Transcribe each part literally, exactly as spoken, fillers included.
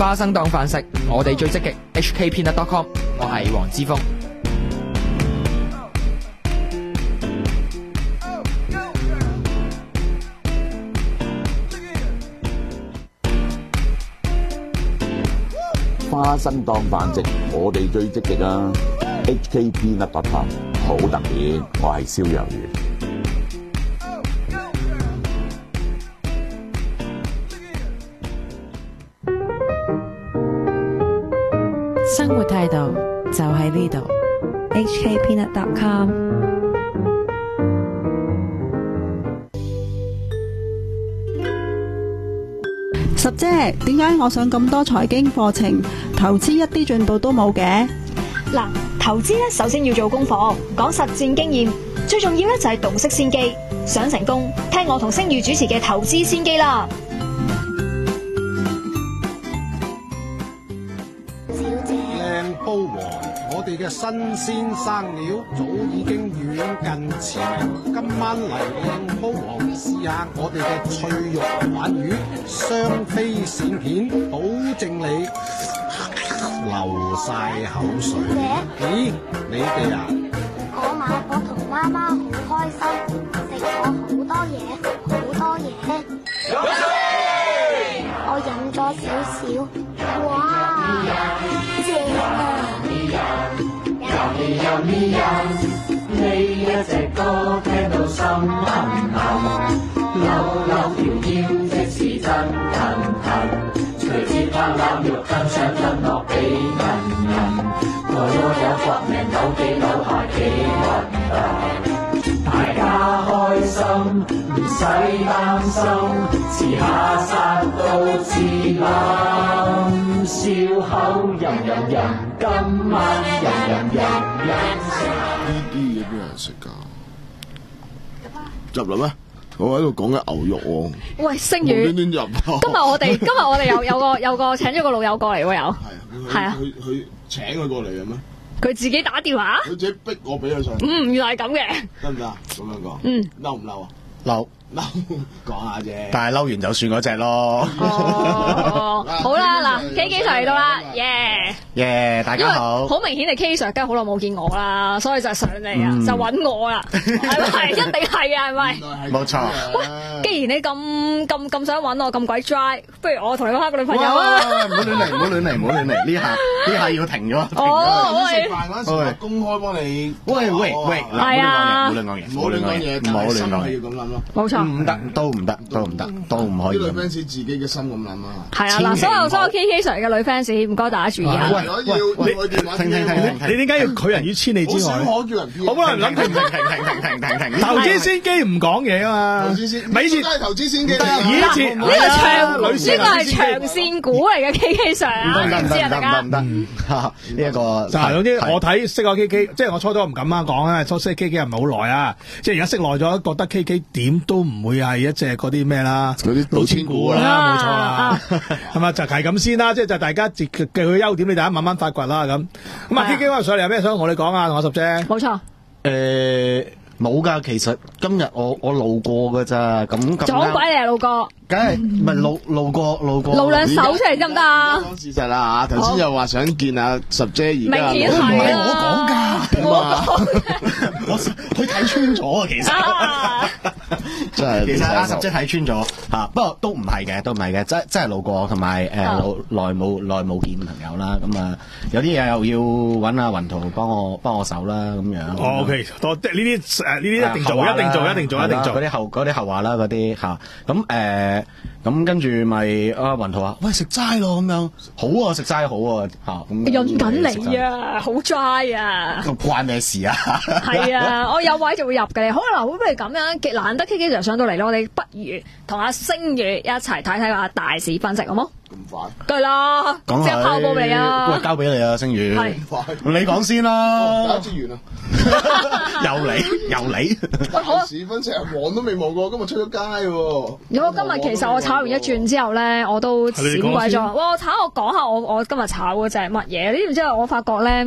花生當飯食，我哋最積極 H K Peanut dot com， 我係黃之鋒。 花生當飯食，我哋最積極啊 ！H K Peanut dot com 好特別，我係蕭若元。 生活態度就喺呢度 ，H K Peanut dot com。 十姐，點解我上咁多財經課程，投資一啲進步都冇嘅？ 嗱，投資咧首先要做功課，講實戰經驗，最重要咧就係洞悉先機。想成功，聽我同星宇主持嘅投資先機啦。 靚煲王，我哋嘅新鮮生料早已經遠近馳名。今晚嚟靚煲王試下我哋嘅脆肉鯇魚，雙飛鱔片，保證你流晒口水。咦，你哋啊？ 我買我同媽媽好開心，食咗好多嘢，好多嘢。我飲咗少少，哇，正啊！ 呢一隻歌聽到心痕痕，扭扭條腰即是真騰騰，隨節拍攬肉更想吞落俾人人，我有搏命扭幾扭下幾運動，大家開心唔使擔心，遲下殺到自冧，笑口吟吟吟，今晚吟吟吟吟。 呢啲嘢邊有人食㗎？入嚟咩？我喺度講緊牛肉喎。 喂，星宇， 無端端入。 今日我哋今日我哋有有個有個請咗個老友過嚟喎，有。係啊。係啊。 佢佢請佢過嚟嘅咩？ 佢自己打電話。 佢自己逼我俾佢上。 嗯，原來係咁嘅。 得唔得啊？咁樣講。 嗯。 嬲唔嬲啊？ 嬲。 嬲，講下啫。 但係嬲完就算嗰隻咯。 哦，好啦，嗱 ，K K Sir 嚟到啦，耶！ 耶，大家好。 好明顯係 K Sir，梗係好耐冇見我啦，所以就上嚟啊，就揾我啦，係咪？一定係啊，係咪？ 冇錯。 喂，既然你咁咁咁想揾我，咁鬼 dry，不如我同你開個女朋友啊！ 唔好亂嚟，唔好亂嚟，唔好亂嚟，呢下呢下要停咗。 哦， 食飯嗰陣時，我公開幫你。 喂喂喂， 係啊， 唔好亂講嘢， 唔好亂講嘢， 唔好亂講嘢，要咁諗咯。 冇錯。 唔得，都唔得，都唔得，都唔可以。 啲女 fans 自己嘅心咁諗啊。 係啊，嗱，所有所有 K K Sir 嘅女 fans，唔該大家注意啊。 喂喂喂， 停停停停， 你點解要拒人於千里之外？ 好少可叫人。 好多人諗停停停停停停停停。 投資先機唔講嘢啊嘛。 投資先， 咪以前都係投資先機。 以前呢個長呢個係長線股嚟嘅 K K Sir 啊， 唔知啊大家。 得唔得？呢一個就係總之我睇識個 K K，即係我初初唔敢啱講啊，初識 K K 又唔係好耐啊，即係而家識耐咗，覺得 K K 點都唔會係一隻嗰啲咩啦， 嗰啲老千股啦，冇錯啦，係嘛，就係咁先啦，即係就大家嘅佢優點，你大家慢慢發掘啦咁。咁啊 K K 話上嚟有咩想同我哋講啊？同我十姐。 冇錯。 誒，冇㗎，其實今日我我路過㗎咋，咁咁。 撞鬼你啊，路過。 梗係唔係路路過路過。 露兩手出嚟得唔得啊？ 講事實啦嚇，頭先又話想見阿十姐，而家明顯係我講㗎， 我講。 我佢睇穿咗啊，其實。 真係。 其實阿十姐睇穿咗嚇，不過都唔係嘅，都唔係嘅，真真係路過，同埋誒耐冇耐冇見朋友啦，咁啊有啲嘢又要揾阿雲圖幫我幫我手啦，咁樣。 哦 OK，多即係呢啲誒呢啲一定做，一定做，一定做，一定做。 嗰啲後嗰啲後話啦，嗰啲嚇，咁誒。咁跟住咪阿雲圖話：喂，食齋咯咁樣，好啊，食齋好啊嚇咁。 潤緊你啊，好 dry 啊！ 關咩事啊？ 係啊，我有位就會入嘅。好啦，不如咁樣，難得 K K 就上到嚟咯，我哋不如同阿星宇一齊睇睇下大市分析，好冇？ 咁快？ 對啦，即係拋波俾你啊！ 喂，交俾你啊，星宇。 係。 你講先啦。 打資源啊！ 又你又你。 喂，好。市分析望都未望過，今日出咗街喎。 如果今日其實我炒完一轉之後咧，我都閃鬼咗。哇！我炒我講下我我今日炒嗰隻乜嘢？呢然之後我發覺咧，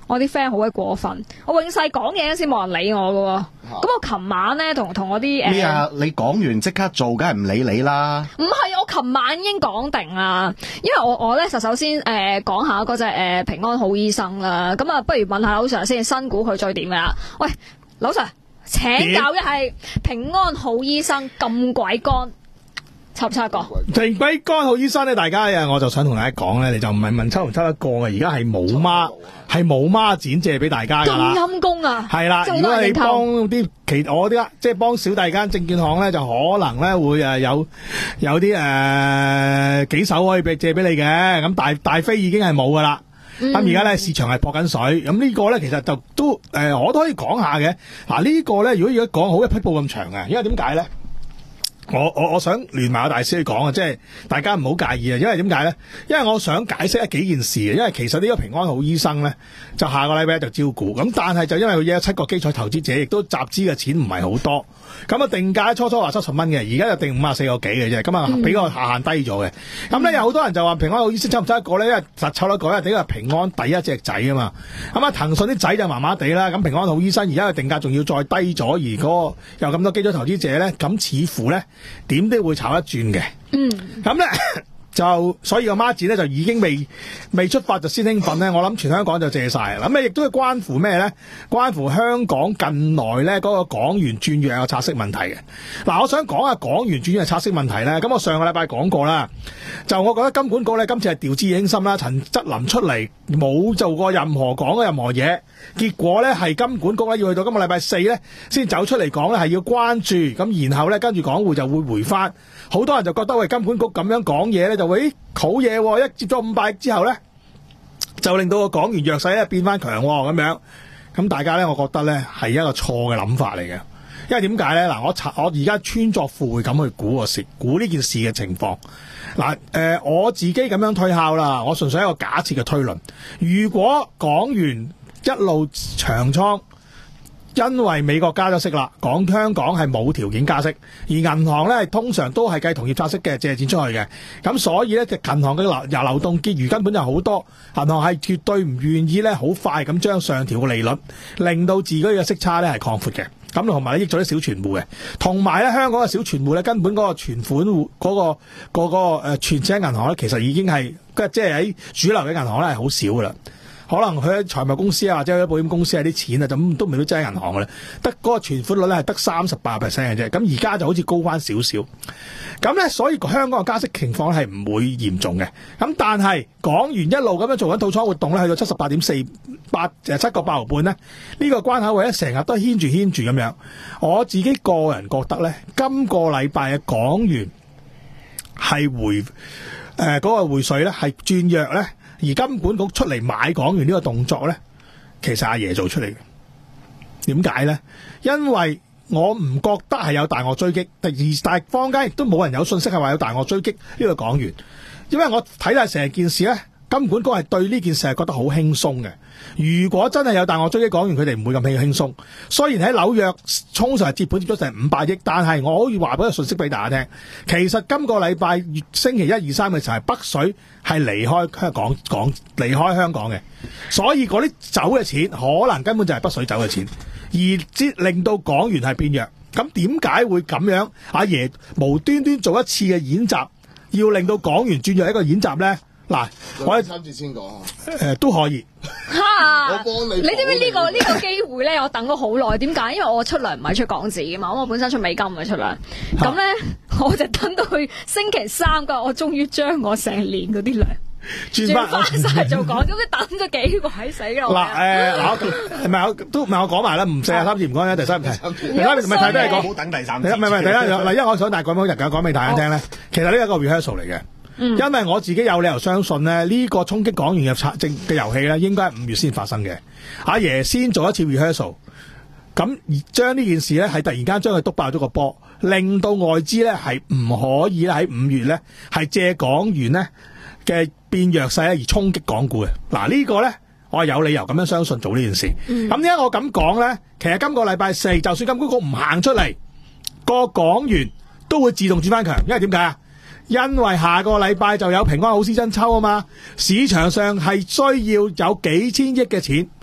我啲 friend 好鬼過分，我永世講嘢先冇人理我噶喎。咁我琴晚咧同同我啲誒咩啊？你講完即刻做，梗係唔理你啦。 唔係，我琴晚已經講定啦，因為我我咧就首先誒講、呃、下嗰隻誒平安好醫生啦。咁啊，不如問下劉 Sir 先，新股佢最點噶啦？喂，劉 Sir，請教一係平安好醫生咁鬼乾。抽唔抽一個？ 平鬼乾好醫生咧，大家啊，我就想同大家講咧，你就唔係問抽唔抽一個嘅，而家係冇孖，係冇孖展借俾大家噶啦。 咁陰公啊！ 係啦，如果你幫啲其我啲即係幫小弟間證券行咧，就可能咧會誒有有啲誒、呃、幾手可以俾借俾你嘅，咁大大飛已經係冇噶啦。咁而家咧市場係撲緊水，咁呢個咧其實就都誒、呃、我都可以講下嘅。嗱、啊這個、呢個咧，如果如果講好一匹布咁長嘅，因為點解咧？我我我想連埋我大師去講啊，即係大家唔好介意啊，因為點解咧？因為我想解釋一幾件事嘅，因為其實呢個平安好醫生咧，就下個禮拜就招股，咁但係就因為佢有七個基礎投資者，亦都集資嘅錢唔係好多，咁啊定價初初話七十蚊嘅，而家就定五十四個幾嘅啫，咁啊比個下限低咗嘅。咁咧有好多人就話平安好醫生抽唔抽一個咧？因為實抽得個，因為呢個平安第一隻仔啊嘛。咁啊騰訊啲仔就麻麻地啦，咁平安好醫生而家嘅定價仲要再低咗，而嗰個有咁多基礎投資者咧，咁似乎咧。點都會炒一轉嘅，嗯，咁咧就所以個孖展咧就已經未未出發就先興奮咧，我諗全香港就借晒，咁咧亦都係關乎咩咧？關乎香港近來咧嗰個港元轉弱嘅拆息問題嘅。嗱，我想講下港元轉弱嘅拆息問題咧，咁我上個禮拜講過啦，就我覺得金管局咧今次係掉以輕心啦，陳則霖出嚟冇做過任何講嘅任何嘢。結果咧係金管局咧要去到今個禮拜四咧先走出嚟講咧係要關注，咁然後咧跟住港匯就會回翻，好多人就覺得喂金管局咁樣講嘢咧就會好嘢，一接咗五百億之後咧就令到個港元弱勢咧變翻強咁樣，咁大家咧我覺得咧係一個錯嘅諗法嚟嘅，因為點解咧嗱我查我而家穿鑿附會咁去估個事，估呢件事嘅情況。嗱，誒、呃、我自己咁樣推敲啦，我純粹係一個假設嘅推論，如果港元一路長倉，因為美國加咗息啦，講香港係冇條件加息，而銀行咧通常都係計同業拆息嘅借錢出去嘅，咁所以咧銀行嘅流流動結餘根本就好多，銀行係絕對唔願意咧好快咁將上調嘅利率，令到自己嘅息差咧係擴闊嘅，咁同埋咧益咗啲小存戶嘅，同埋咧香港嘅小存戶咧根本嗰個存款戶嗰、嗰個嗰、嗰個誒存錢喺銀行咧，其實已經係即係喺主流嘅銀行咧係好少噶啦。可能佢喺財務公司啊，或者喺保險公司啊啲錢啊，咁都未必擠喺銀行嘅咧，得嗰個存款率咧係得三十八 percent 嘅啫。咁而家就好似高翻少少，咁咧所以香港嘅加息情況係唔會嚴重嘅。咁但係港元一路咁樣做緊套倉活動咧，去到七十八點四八誒七個八毫半咧，呢個關口位咧成日都牽住牽住咁樣。我自己個人覺得咧，今個禮拜嘅港元係回誒嗰、呃嗰個匯水咧係轉弱咧。而金管局出嚟買港元呢個動作咧，其實阿爺做出嚟嘅。點解咧？因為我唔覺得係有大鱷追擊，而但係坊間亦都冇人有信息係話有大鱷追擊呢個港元。因為我睇晒成件事咧，金管局係對呢件事係覺得好輕鬆嘅。如果真係有大鱷追擊港元，佢哋唔會咁輕輕鬆。雖然喺紐約通常係接盤接咗成五百億，但係我可以話俾個信息俾大家聽，其實今個禮拜星期一二三嘅時候係北水係離開香港港離開香港嘅，所以嗰啲走嘅錢可能根本就係北水走嘅錢，而之令到港元係變弱。咁點解會咁樣？阿爺無端端做一次嘅演習，要令到港元轉弱一個演習咧？嗱，我三節先講啊， 誒、呃、都可以。 哈！ 我幫你， 你知唔知呢個呢個機會咧？我等咗好耐，點解？因為我出糧唔係出港紙噶嘛，咁我本身出美金嘅出糧，咁咧我就等到去星期三嗰日，我終於將我成年嗰啲糧轉翻晒做港紙，咁你等咗幾鬼死咯！ 嗱誒，嗱，唔係我都唔係我講埋啦，唔四十三節唔講啦，第三題，第三題咪睇都係講， 唔好等第三題，唔係唔係，第一嗱，因為我想大概講日講講俾大家聽咧，其實呢一個 rehearsal 嚟嘅。嗯、因為我自己有理由相信咧，呢、這個衝擊港元嘅策政嘅遊戲咧，應該係五月先發生嘅。阿爺先做一次 rehearsal， 咁而將呢件事咧係突然間將佢篤爆咗個波，令到外資咧係唔可以喺五月咧係借港元咧嘅變弱勢咧而衝擊港股嘅。嗱、這個、呢個咧我係有理由咁樣相信做呢件事。咁點解我咁講咧？其實今個禮拜四，就算金管局唔行出嚟，個港元都會自動轉翻強，因為點解啊？因為下個禮拜就有平安好醫生抽啊嘛，市場上係需要有幾千億嘅錢，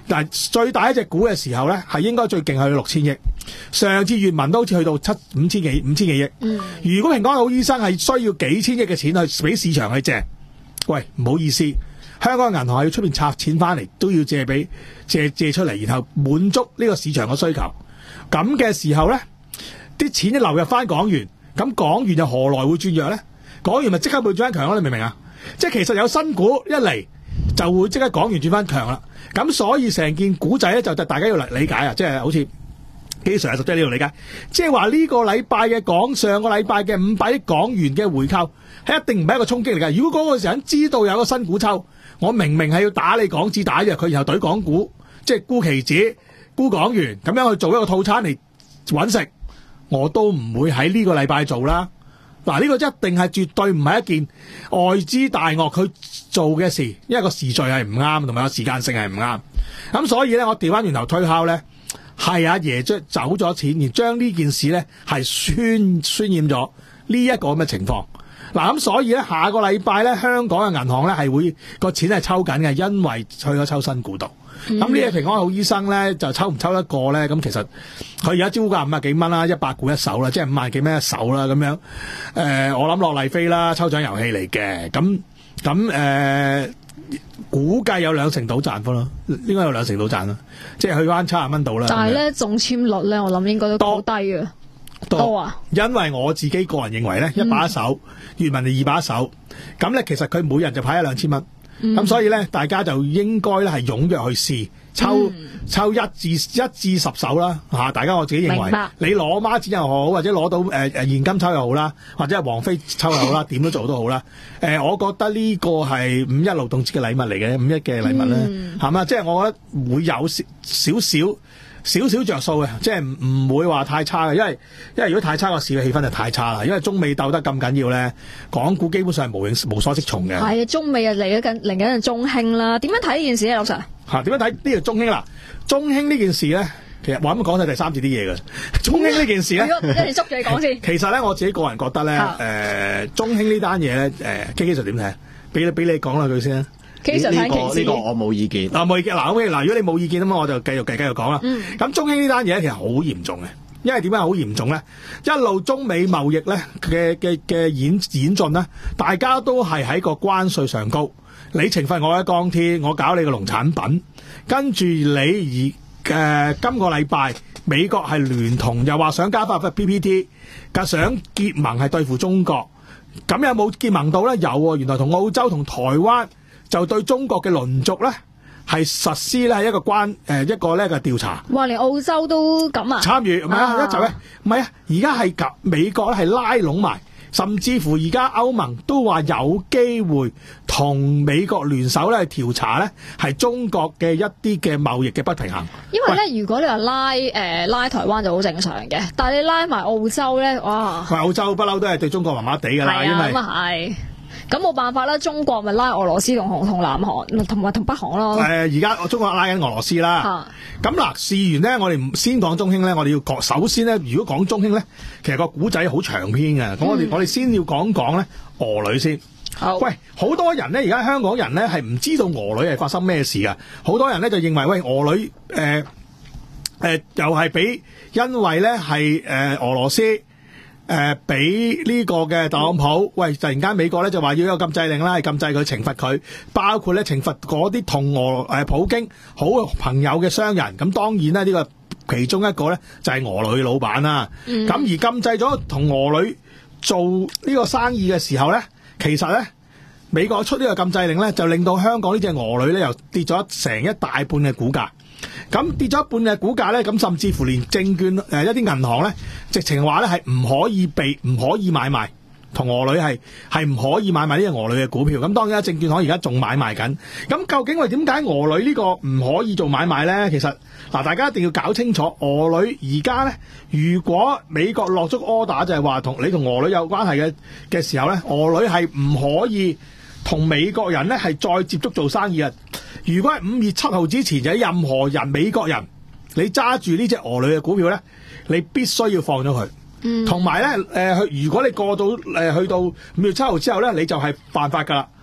嗱，最大一隻股嘅時候咧，係應該最勁係六千億。上次粵文都好似去到七五千幾五千幾億。嗯，如果平安好醫生係需要幾千億嘅錢去俾市場去借，喂，唔好意思，香港嘅銀行係要出邊拆錢翻嚟，都要借俾借借出嚟，然後滿足呢個市場嘅需求。咁嘅時候咧，啲錢一流入翻港元，咁港元又何來會轉弱咧？港元咪即刻會轉翻強咯？你明唔明啊？即係其實有新股一嚟就會即刻港元轉翻強啦。咁所以成件股仔咧就大家要嚟理解啊，即係好似基常實際呢度理解，即係話呢個禮拜嘅港上個禮拜嘅五百億港元嘅回購係一定唔係一個衝擊嚟㗎。如果嗰個時候知道有個新股抽，我明明係要打你港紙打弱佢，然後懟港股，即係沽期指、沽港元咁樣去做一個套餐嚟揾食，我都唔會喺呢個禮拜做啦。嗱，呢個一定係絕對唔係一件外資大鱷佢做嘅事，因為個時序係唔啱，同埋個時間性係唔啱。咁所以咧，我調翻轉頭推敲咧，係阿爺將走咗錢，而將呢件事咧係渲渲染咗呢一個咁嘅情況。嗱，咁所以咧，下個禮拜咧，香港嘅銀行咧係會個錢係抽緊嘅，因為去咗抽新股度。咁呢隻平安好醫生咧就抽唔抽得過咧？咁其實佢而家招價五啊幾蚊啦，一百股一手啦，即係五萬幾蚊一手啦咁樣。誒、呃，我諗落麗飛啦，抽獎遊戲嚟嘅。咁咁誒，估計有兩成到賺幅咯，應該有兩成到賺啦，即係去翻七十蚊到啦。 但係咧中簽率咧，我諗應該都好低嘅。多，多啊！因為我自己個人認為咧，一把一手，粵文就二把一手，咁咧其實佢每人就派一兩千蚊。咁、嗯、所以咧，大家就應該咧係踴躍去試抽、嗯、抽一至一至十手啦嚇。大家我自己認為，你攞孖展又好，或者攞到誒誒、呃、現金抽又好啦，或者係王菲抽又好啦，點都做都好啦。誒、呃，我覺得呢個係五一勞動節嘅禮物嚟嘅，五一嘅禮物咧，係、嗯、嘛？即係我覺得會有少少少。少少着數嘅，即係唔唔會話太差嘅，因為因為如果太差個市嘅氣氛就太差啦。因為中美鬥得咁緊要咧，港股基本上係無影無所適從嘅。係啊，中美啊嚟緊嚟緊中興啦，點樣睇呢件事咧，老 Sir？嚇，點樣睇呢個中興啦？中興呢件事咧，其實我啱啱講晒第三次啲嘢嘅。中興呢件事咧，一齊捉住你講先。其實咧，我自己個人覺得咧，誒、呃、中興呢單嘢咧，誒 K K Sir 點睇？俾俾你講兩句先啊。呢、這個呢、這個我冇意見。嗱冇意見，嗱 OK，嗱如果你冇意見咁我就繼續繼繼續講啦。咁、嗯、中興呢單嘢其實好嚴重嘅，因為點解好嚴重咧？一路中美貿易咧嘅嘅嘅演演進咧，大家都係喺個關稅上高，你懲罰我嘅鋼鐵，我搞你個農產品，跟住你而誒、呃、今個禮拜美國係聯同又話想加翻 P P T， 想結盟係對付中國，咁有冇結盟到咧？有喎，原來同澳洲同台灣。就對中國嘅鄰族咧，係實施咧係一個關誒、呃、一個咧嘅調查。哇！連澳洲都咁啊？參與唔係啊？一就咧唔係啊！而家係及美國咧係拉攏埋，甚至乎而家歐盟都話有機會同美國聯手咧調查咧係中國嘅一啲嘅貿易嘅不平衡。因為咧，如果你話拉誒、呃、拉台灣就好正常嘅，但係你拉埋澳洲咧，哇！喂，澳洲不嬲都係對中國麻麻地㗎啦，啊、因為咁啊係。咁冇辦法啦，中國咪拉俄羅斯同紅同南韓同埋同北韓咯。誒、呃，而家中國拉緊俄羅斯啦。咁嗱，試完咧，我哋先講中興咧，我哋要講首先咧，如果講中興咧，其實個古仔好長篇嘅。咁、嗯、我哋我哋先要講講咧俄女先。好。喂，好多人咧，而家香港人咧係唔知道俄女係發生咩事㗎。好多人咧就認為喂俄女誒誒、呃呃、又係俾因為咧係誒俄羅斯。誒、呃，俾呢個嘅特朗普，嗯、喂，突然間美國咧就話要有禁制令啦，係禁制佢懲罰佢，包括咧懲罰嗰啲同俄誒普京好朋友嘅商人。咁當然咧呢、這個其中一個咧就係、是、俄女老闆啦。咁、嗯、而禁制咗同俄女做呢個生意嘅時候咧，其實咧美國出呢個禁制令咧，就令到香港呢隻俄女咧又跌咗成一大半嘅股價。咁跌咗一半嘅股價咧，咁甚至乎連證券誒、呃、一啲銀行咧，直情話咧係唔可以被唔可以買賣同俄女係係唔可以買賣呢隻俄女嘅股票。咁當然啦，證券行而家仲買賣緊。咁究竟為點解俄女呢個唔可以做買賣咧？其實嗱，大家一定要搞清楚，俄女而家咧，如果美國落足 order 就係話同你同俄女有關係嘅嘅時候咧，俄女係唔可以同美國人咧係再接觸做生意啊！如果係五月七號之前有任何人美國人，你揸住呢隻俄女嘅股票咧，你必須要放咗佢。嗯，同埋咧，誒、呃，如果你過到誒、呃、去到五月七號之後咧，你就係犯法噶啦。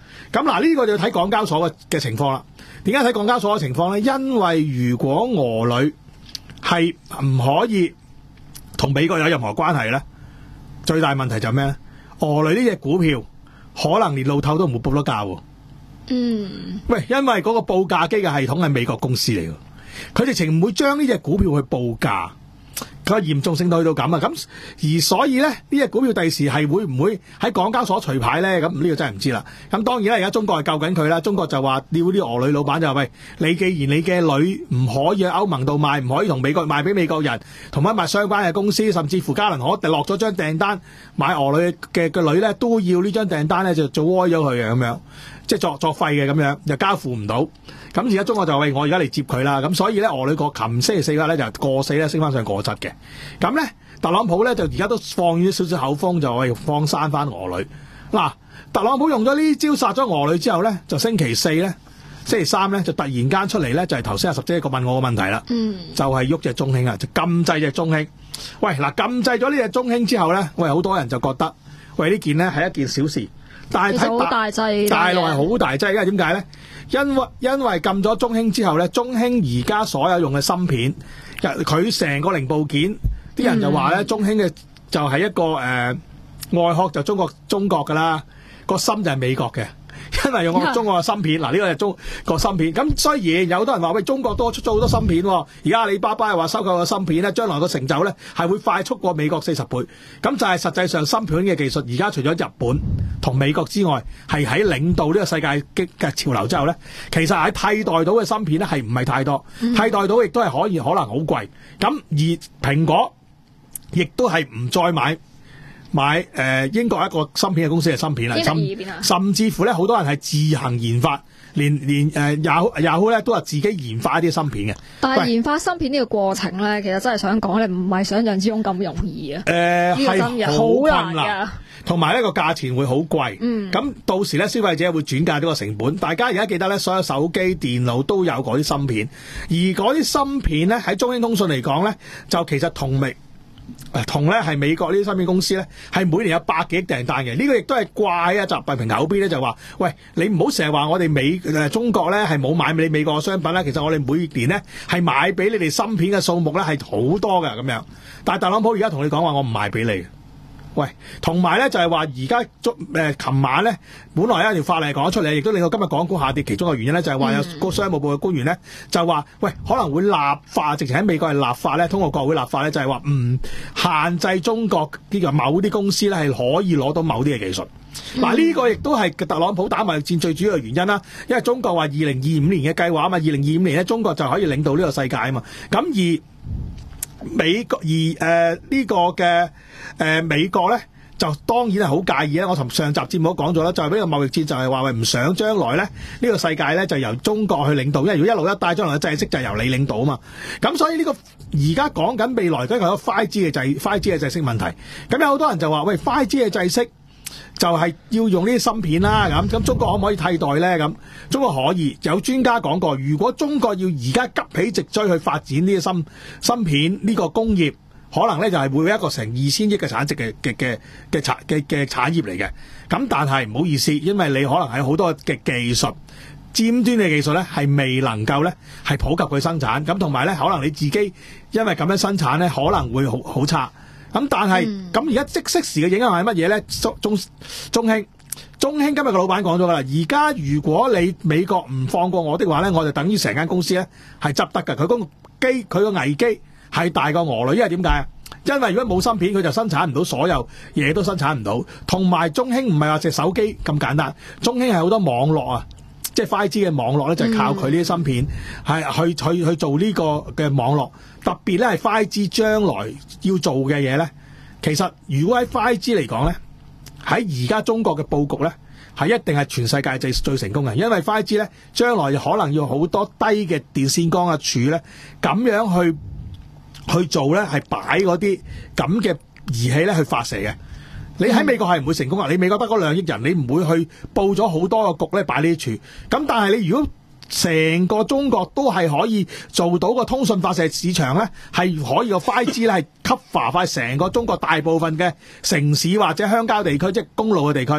咁嗱呢個就要睇港交所嘅嘅情況啦。點解睇港交所嘅情況咧？因為如果俄女係唔可以同美國有任何關係咧，最大問題就係咩咧？俄女呢隻股票可能連路透都唔會報得價喎。 嗯， 喂，因為嗰個報價機嘅系統係美國公司嚟嘅，佢直情唔會將呢隻股票去報價。佢個嚴重性到去到咁啊！咁而所以咧，呢隻股票第時係會唔會喺港交所除牌咧？咁呢個真係唔知啦。咁當然啦，而家中國係救緊佢啦。中國就話要啲俄女老闆就話：喂，你既然你嘅女唔可以喺歐盟度賣，唔可以同美國賣俾美國人，同埋賣相關嘅公司，甚至乎加能可落咗張訂單買俄女嘅嘅女咧，都要呢張訂單咧就做歪咗佢嘅咁樣。即係作作廢嘅咁樣，又交付唔到。咁而家中國就喂，我而家嚟接佢啦。咁所以咧，俄女國琴星期四日咧就過四咧升翻上過七嘅。咁咧，特朗普咧就而家都放咗少少口風，就喂放生翻俄女。嗱，特朗普用咗呢招殺咗俄女之後咧，就星期四咧、星期三咧就突然間出嚟咧，就係頭先阿十姐一個問我個問題啦。嗯，就係喐隻中興啊，就禁制隻中興。喂，嗱禁制咗呢隻中興之後咧，喂好多人就覺得喂呢件咧係一件小事。但係睇大大陸係好大劑，因為點解咧？因為因為禁咗中興之後咧，中興而家所有用嘅芯片，佢成個零部件，啲人就話咧，中興嘅就係一個誒、呃、外殼就中國中國噶啦，個芯就係美國嘅。因為用我中國嘅芯片，嗱呢個係中國芯片。咁雖然有好多人話喂，中國多出咗好多芯片，而家阿里巴巴又話收購個芯片咧，將來個成就咧係會快速過美國四十倍。咁就係實際上芯片嘅技術，而家除咗日本同美國之外，係喺領導呢個世界嘅潮流之後咧，其實喺替代到嘅芯片咧係唔係太多，替代到亦都係可以可能好貴。咁而蘋果亦都係唔再買。買誒、呃、英國一個芯片嘅公司嘅芯片啦，甚甚至乎咧好多人係自行研發，連連誒 Yahoo Yahoo 咧都係自己研發一啲芯片嘅。 但係研發芯片呢個過程咧，其實真係想講咧，唔係想象之中咁容易啊。誒係好困難，同埋呢個價錢會好貴。嗯，咁到時咧消費者會轉嫁呢個成本。大家而家記得咧，所有手機、電腦都有嗰啲芯片，而嗰啲芯片咧喺中興通訊嚟講咧，就其實同美。同咧係美國呢啲芯片公司咧，係每年有百幾億訂單嘅。呢、這個亦都係怪啊！習近平口邊咧就話：喂，你唔好成日話我哋美誒、呃、中國咧係冇買俾你美國嘅商品啦。其實我哋每年咧係買俾你哋芯片嘅數目咧係好多㗎咁樣。但係特朗普而家同你講話，我唔賣俾你。喂，同埋咧就係話而家誒琴晚咧，本來有一條法例講咗出嚟，亦都令到今日港股下跌。其中嘅原因咧就係話有個商務部嘅官員咧就話：喂，可能會立法，直情喺美國係立法咧，通過國會立法咧，就係話唔限制中國呢個某啲公司咧係可以攞到某啲嘅技術。嗱、嗯，呢個亦都係特朗普打貿易戰最主要嘅原因啦。因為中國話二零二五年嘅計劃啊嘛，二零二五年咧中國就可以領導呢個世界啊嘛。咁而美國而誒呢、呃這個嘅誒、呃、美國咧就當然係好介意咧。我同上集節目都講咗啦，就係、是、呢個貿易戰就係話喂唔想將來咧呢、這個世界咧就由中國去領導，因為如果一路一帶將來嘅制式就係由你領導啊嘛。咁所以呢、這個而家講緊未來都係有 五 G 嘅制 五 G 嘅制式問題。咁有好多人就話喂 五 G 嘅制式就係要用呢啲芯片啦，咁咁中國可唔可以替代咧？咁中國可以，有專家講過，如果中國要而家急起直追去發展呢啲芯芯片呢個工業，可能咧就係會有一個成二千億嘅產值嘅嘅嘅嘅產嘅嘅產業嚟嘅。咁但係唔好意思，因為你可能係好多嘅技術尖端嘅技術咧，係未能夠咧係普及佢生產。咁同埋咧，可能你自己因為咁樣生產咧，可能會好好差。咁但係咁而家即即時嘅影響係乜嘢咧？中中中興中興今日個老闆講咗噶啦，而家如果你美國唔放過我的話咧，我就等於成間公司咧係執得㗎。佢個機佢個危機係大過俄女，因為點解啊？因為如果冇芯片，佢就生產唔到，所有嘢都生產唔到。同埋中興唔係話隻手機咁簡單，中興係好多網絡啊，即係 五 G 嘅網絡咧，就係靠佢呢啲芯片係、嗯、去去去做呢個嘅網絡。特別咧係 五 G 將來要做嘅嘢咧，其實如果喺 五 G 嚟講咧，喺而家中國嘅佈局咧，係一定係全世界最最成功嘅，因為 五 G 咧將來可能要好多低嘅電線桿嘅柱咧，咁樣去去做咧，係擺嗰啲咁嘅儀器咧去發射嘅。你喺美國係唔會成功啊！你美國得嗰兩億人，你唔會去佈咗好多個局咧擺呢啲柱。咁但係你如果成個中國都係可以做到個通訊發射市場咧，係可以個 五 G 咧係 cover 翻成個中國大部分嘅城市或者鄉郊地區，即係公路嘅地區。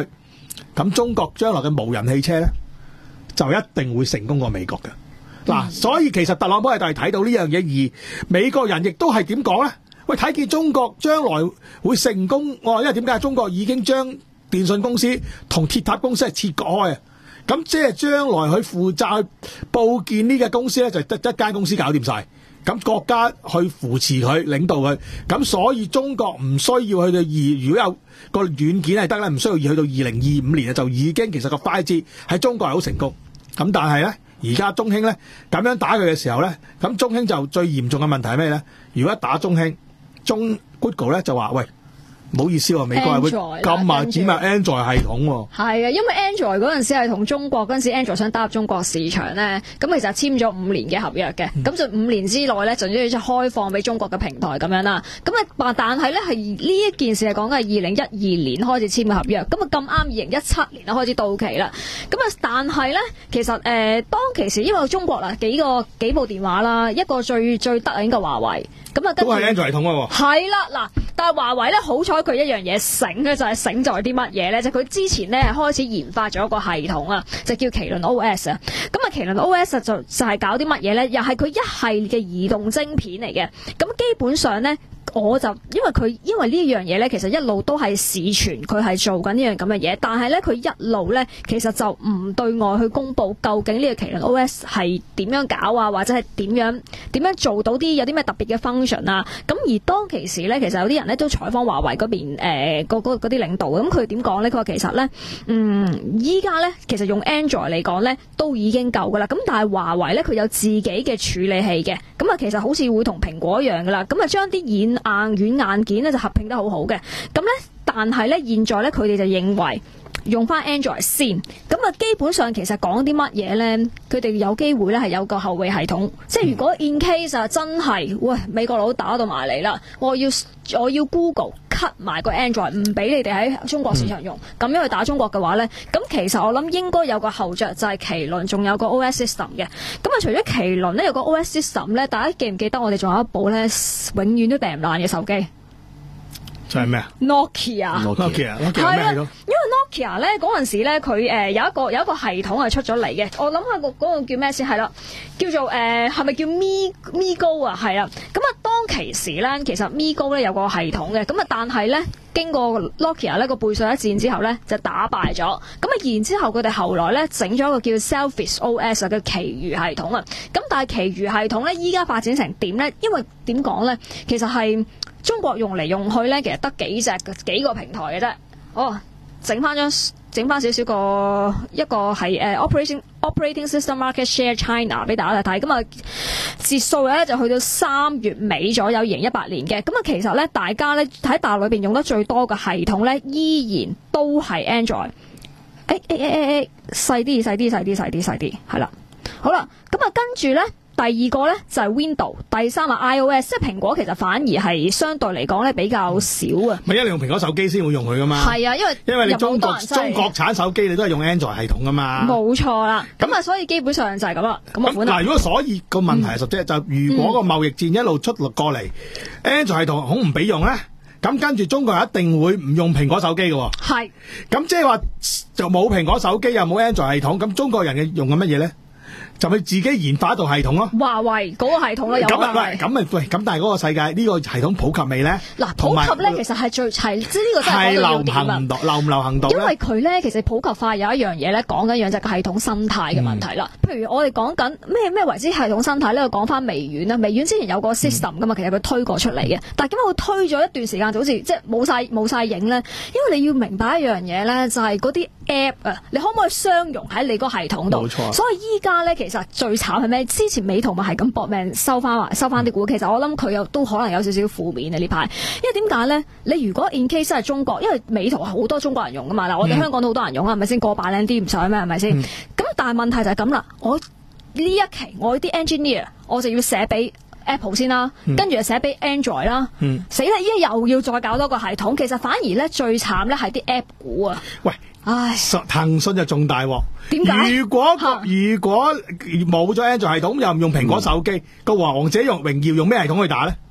咁中國將來嘅無人汽車咧，就一定會成功過美國嘅。嗱、嗯，所以其實特朗普係睇到呢樣嘢，而美國人亦都係點講咧？喂，睇見中國將來會成功，我話因為點解中國已經將電信公司同鐵塔公司係切割開啊？咁即係將來佢負責佈建呢個公司咧，就得一間公司搞掂晒。咁國家去扶持佢、領導佢，咁所以中國唔需要去到二，如果有個軟件係得咧，唔需要去到二零二五年啊，就已經其實個 五 G 喺中國係好成功。咁但係咧，而家中興咧咁樣打佢嘅時候咧，咁中興就最嚴重嘅問題係咩咧？如果一打中興，中 Google 咧就話喂。唔好意思喎，美國係會禁埋指埋 Android 系統喎。 係啊，因為 Android 嗰陣時係同中國嗰陣時 Android 想打入中國市場咧，咁其實簽咗五年嘅合約嘅，咁、嗯、就五年之內咧就要開放俾中國嘅平台咁樣啦。咁啊，但係咧係呢一件事係講緊係二零一二年開始簽嘅合約，咁啊咁啱二零一七年就開始到期啦。咁啊，但係咧其實誒、呃、當其時因為中國啦幾個幾部電話啦，一個最最得啊應該華為。咁啊，都係 Android 系統喎。係啦，嗱，但係華為咧好彩佢一樣嘢醒嘅就係醒在啲乜嘢咧？就佢、是、之前咧係開始研發咗一個系統啊，就叫麒麟 O S 啊。咁啊，麒麟 O S 就就係搞啲乜嘢咧？又係佢一系列嘅移動晶片嚟嘅。咁基本上咧。我就因為佢因為呢樣嘢咧，其實一路都係市傳佢係做緊呢樣咁嘅嘢，但係咧佢一路咧其實就唔對外去公佈究竟呢個麒麟 O S 係點樣搞啊，或者係點樣點樣做到啲有啲咩特別嘅 function 啊。咁而當其時咧，其實有啲人咧都採訪華為嗰邊誒嗰啲領導，咁佢點講咧？佢話其實咧，嗯，依家咧其實用 Android 嚟講咧都已經夠噶啦。咁但係華為咧佢有自己嘅處理器嘅，咁啊其實好似會同蘋果一樣噶啦。咁啊將啲軟硬軟硬件咧就合併得好好嘅，咁咧但係咧現在咧佢哋就認為用翻 Android 先，咁啊基本上其實講啲乜嘢咧，佢哋有機會咧係有個後備系統，即係如果 in case 啊真係喂美國佬打到埋嚟啦，我要我要 Google cut 埋個 Android 唔俾你哋喺中國市場用，咁、嗯、樣去打中國嘅話咧，咁其實我諗應該有個後着就係麒麟，仲有個 O S system 嘅。咁啊除咗麒麟咧有個 O S system 咧，大家記唔記得我哋仲有一部咧永遠都掟唔爛嘅手機？ 就係咩啊 ？Nokia，Nokia，係啊，因為 Nokia 咧嗰陣時咧佢誒有一個有一個系統係出咗嚟嘅，我諗下個嗰個叫咩先係啦，叫做誒係咪叫 Mi MiGo 啊？係啦，咁啊當其時咧其實 MiGo 咧有個系統嘅，咁啊但係咧經過 Nokia 呢個背水一戰之後咧就打敗咗，咁啊然之後佢哋後來咧整咗一個叫 Selfish O S 嘅其餘系統啊，咁但係其餘系統咧依家發展成點咧？因為點講咧，其實係。中國用嚟用去咧，其實得幾隻幾個平台嘅啫。哦，整翻張整翻少少個一個係誒、uh, operating operating system market share China 俾大家睇。咁啊，節數咧就去到三月尾左右，二零一八年嘅。咁啊，其實咧大家咧喺大陸裏邊用得最多嘅系統咧，依然都係 Android。誒誒誒誒誒，細啲細啲細啲細啲細啲，係啦。好啦，咁啊跟住咧。第二個咧就係 Windows， 第三係 iOS， 即係蘋果其實反而係相對嚟講咧比較少啊。 咪一定用蘋果手機先會用佢噶嘛？係啊，因為因為你中國中國產手機你都係用 Android 系統噶嘛。冇錯啦。咁啊，所以基本上就係咁啦。咁嗱，如果所以個問題係實際、嗯、就如果個貿易戰一路出落過嚟、嗯、，Android 系統好唔俾用咧，咁跟住中國人一定會唔用蘋果手機嘅喎。係。咁即係話就冇蘋果手機又冇 Android 系統，咁中國人嘅用緊乜嘢咧？就佢自己研發一套系統咯，華為嗰個系統咧有華為。咁咪喂，咁但係嗰個世界呢、呢個系統普及未咧？嗱，普及咧其實係最係即係呢個真係流行到流唔流行到？因為佢咧其實普及化有一樣嘢咧講緊樣就係個系統生態嘅問題啦、嗯。譬如我哋講緊咩咩為之系統生態咧，講翻微軟啦，微軟之前有個 system 噶嘛、嗯，其實佢推過出嚟嘅，但係點解佢推咗一段時間就好似即係冇晒冇晒影咧？因為你要明白一樣嘢咧，就係嗰啲 app 啊，你可唔可以相容喺你個系統度？冇錯。所以依家咧其實最慘係咩？之前美圖咪係咁搏命收翻埋收翻啲股，其實我諗佢又都可能有少少負面啊呢排。因為點解咧？你如果 in case 係中國，因為美圖係好多中國人用噶嘛，嗱我哋香港都好多人用啊，係咪先？過百零啲唔使咩？係咪先？咁、嗯、但係問題就係咁啦，我呢一期我啲 engineer 我就要寫俾 Apple 先啦，嗯、跟住就寫俾 Android 啦，嗯、死啦！依家又要再搞多個系統，其實反而咧最慘咧係啲 app 股啊。喂！唉， 騰訊就仲大鑊。 點解？ 如果如果冇咗 Android 系統，又唔用蘋果手機，個、嗯、王者用榮耀用咩系統去打咧？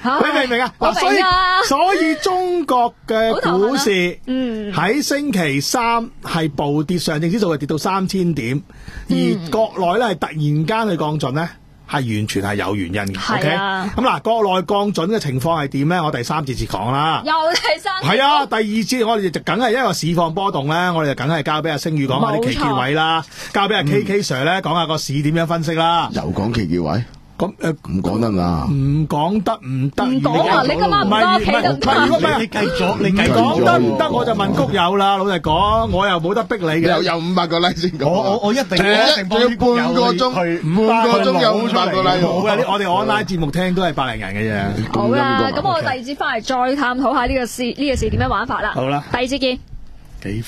你明唔明啊？ 我嗱，所以明啊所以中國嘅股市嗯喺星期三係暴跌，上證指數係跌到三千點，而國內咧係突然間去降準咧。係完全係有原因嘅，OK？咁嗱，國內降準嘅情況係點咧？我第三節節講啦。 又第三節。 係啊，第二節我哋就梗係因為市況波動咧，我哋就梗係交俾阿星宇講下啲期結位啦，交俾阿 K K Sir 咧講下個市點樣分析啦。 又講期結位。 咁誒唔講得啊！ 唔講得唔得？ 唔講啊！你今晚唔多企得唔得？ 如果唔係， 你繼續，你繼續講得唔得我就問谷友啦。老實講，我又冇得逼你嘅。 有有五百個 like 先講。 我我我一定我一定幫啲谷友半個鐘，半個鐘有五百個 like。 冇嘅，我哋 online 節目聽都係百零人嘅啫。 好啦，咁我第二節翻嚟再探討下呢個市呢個市點樣玩法啦。 好啦， 第二節見。 幾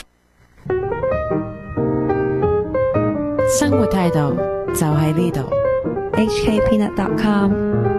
生活態度就喺呢度。H K Peanut dot com